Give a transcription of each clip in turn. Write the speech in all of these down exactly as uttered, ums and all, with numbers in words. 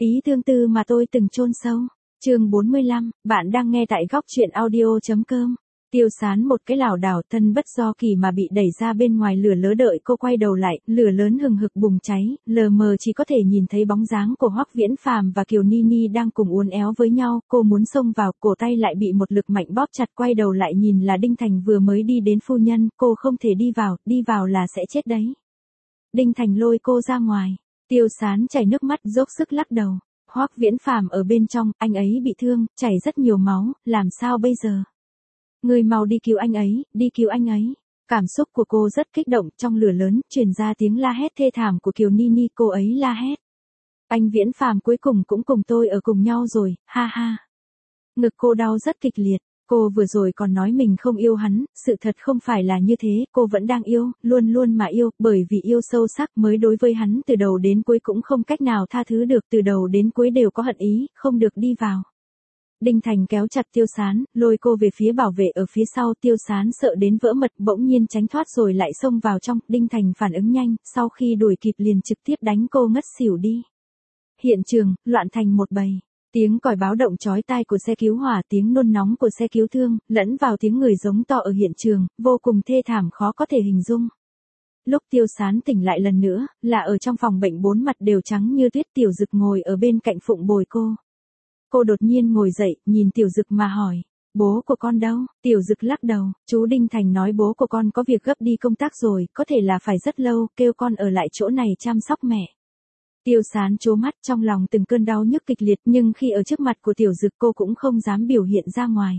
ý tương tư mà tôi từng chôn sâu. Chương bốn mươi lăm, bạn đang nghe tại góc truyện audio.com. Tiêu Sán một cái lảo đảo thân bất do kỳ mà bị đẩy ra bên ngoài lửa lớn, đợi cô quay đầu lại, lửa lớn hừng hực bùng cháy, lờ mờ chỉ có thể nhìn thấy bóng dáng của Hoắc Viễn Phàm và Kiều Ni Ni đang cùng uốn éo với nhau, cô muốn xông vào, cổ tay lại bị một lực mạnh bóp chặt, quay đầu lại nhìn là Đinh Thành vừa mới đi đến. Phu nhân, cô không thể đi vào, đi vào là sẽ chết đấy. Đinh Thành lôi cô ra ngoài. Tiêu Sán chảy nước mắt, dốc sức lắc đầu. Hoắc Viễn Phàm ở bên trong, anh ấy bị thương, chảy rất nhiều máu, làm sao bây giờ? Người mau đi cứu anh ấy, đi cứu anh ấy. Cảm xúc của cô rất kích động, trong lửa lớn, truyền ra tiếng la hét thê thảm của Kiều Ni Ni, cô ấy la hét. Anh Viễn Phàm cuối cùng cũng cùng tôi ở cùng nhau rồi, ha ha. Ngực cô đau rất kịch liệt, cô vừa rồi còn nói mình không yêu hắn, sự thật không phải là như thế, cô vẫn đang yêu, luôn luôn mà yêu, bởi vì yêu sâu sắc mới đối với hắn từ đầu đến cuối cũng không cách nào tha thứ được, từ đầu đến cuối đều có hận ý, không được đi vào. Đinh Thành kéo chặt Tiêu Sán, lôi cô về phía bảo vệ ở phía sau. Tiêu Sán sợ đến vỡ mật, bỗng nhiên tránh thoát rồi lại xông vào trong. Đinh Thành phản ứng nhanh, sau khi đuổi kịp liền trực tiếp đánh cô ngất xỉu đi. Hiện trường, loạn thành một bầy. Tiếng còi báo động chói tai của xe cứu hỏa, tiếng nôn nóng của xe cứu thương, lẫn vào tiếng người giống to ở hiện trường, vô cùng thê thảm khó có thể hình dung. Lúc Tiêu Sán tỉnh lại lần nữa, là ở trong phòng bệnh, bốn mặt đều trắng như tuyết. Tiểu Dực ngồi ở bên cạnh phụng bồi cô. Cô đột nhiên ngồi dậy, nhìn Tiểu Dực mà hỏi, bố của con đâu? Tiểu Dực lắc đầu, chú Đinh Thành nói bố của con có việc gấp đi công tác rồi, có thể là phải rất lâu, kêu con ở lại chỗ này chăm sóc mẹ. Tiêu Sán trố mắt, trong lòng từng cơn đau nhức kịch liệt, nhưng khi ở trước mặt của Tiểu Dực cô cũng không dám biểu hiện ra ngoài.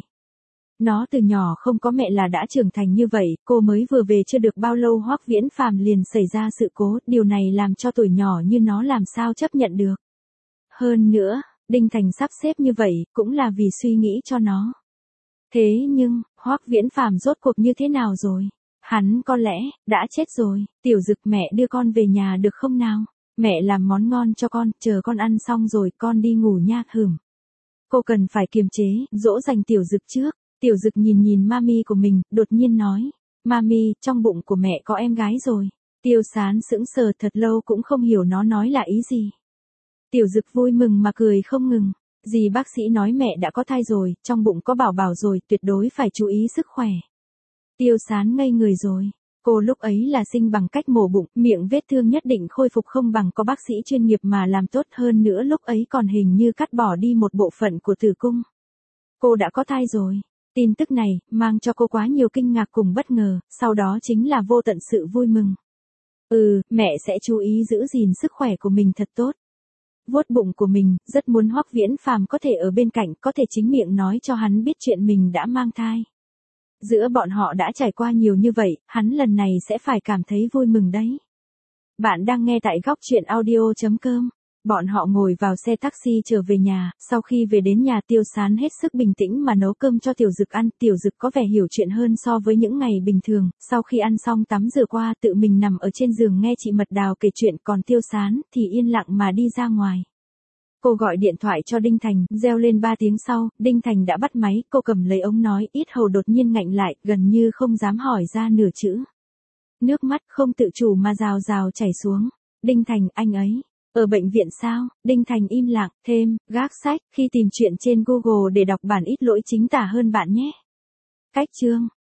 Nó từ nhỏ không có mẹ là đã trưởng thành như vậy, cô mới vừa về chưa được bao lâu Hoắc Viễn Phàm liền xảy ra sự cố, điều này làm cho tuổi nhỏ như nó làm sao chấp nhận được. Hơn nữa, Đinh Thành sắp xếp như vậy, cũng là vì suy nghĩ cho nó. Thế nhưng, Hoắc Viễn Phàm rốt cuộc như thế nào rồi? Hắn có lẽ, đã chết rồi. Tiểu Dực, mẹ đưa con về nhà được không nào? Mẹ làm món ngon cho con, chờ con ăn xong rồi, con đi ngủ nha. Hửm. Cô cần phải kiềm chế, dỗ dành Tiểu Dực trước. Tiểu Dực nhìn nhìn mami của mình, đột nhiên nói, mami, trong bụng của mẹ có em gái rồi. Tiêu Sán sững sờ thật lâu cũng không hiểu nó nói là ý gì. Tiểu Dực vui mừng mà cười không ngừng. Dì bác sĩ nói mẹ đã có thai rồi, trong bụng có bảo bảo rồi, tuyệt đối phải chú ý sức khỏe. Tiêu Sán ngây người rồi. Cô lúc ấy là sinh bằng cách mổ bụng, miệng vết thương nhất định khôi phục không bằng có bác sĩ chuyên nghiệp mà làm tốt, hơn nữa lúc ấy còn hình như cắt bỏ đi một bộ phận của tử cung. Cô đã có thai rồi. Tin tức này, mang cho cô quá nhiều kinh ngạc cùng bất ngờ, sau đó chính là vô tận sự vui mừng. Ừ, mẹ sẽ chú ý giữ gìn sức khỏe của mình thật tốt. Vuốt bụng của mình, rất muốn Hoắc Viễn Phàm có thể ở bên cạnh, có thể chính miệng nói cho hắn biết chuyện mình đã mang thai. Giữa bọn họ đã trải qua nhiều như vậy, hắn lần này sẽ phải cảm thấy vui mừng đấy. Bạn đang nghe tại góc truyện audio.com. Bọn họ ngồi vào xe taxi trở về nhà, sau khi về đến nhà Tiêu Sán hết sức bình tĩnh mà nấu cơm cho Tiểu Dực ăn. Tiểu Dực có vẻ hiểu chuyện hơn so với những ngày bình thường, sau khi ăn xong tắm rửa qua tự mình nằm ở trên giường nghe chị Mật Đào kể chuyện, còn Tiêu Sán thì yên lặng mà đi ra ngoài. Cô gọi điện thoại cho Đinh Thành, reo lên ba tiếng sau, Đinh Thành đã bắt máy, cô cầm lấy ống nói, ít hầu đột nhiên ngạnh lại, gần như không dám hỏi ra nửa chữ. Nước mắt không tự chủ mà rào rào chảy xuống. Đinh Thành, anh ấy ở bệnh viện sao? Đinh Thành im lặng, thêm, gác sách, khi tìm chuyện trên Google để đọc bản ít lỗi chính tả hơn bạn nhé. Cách chương.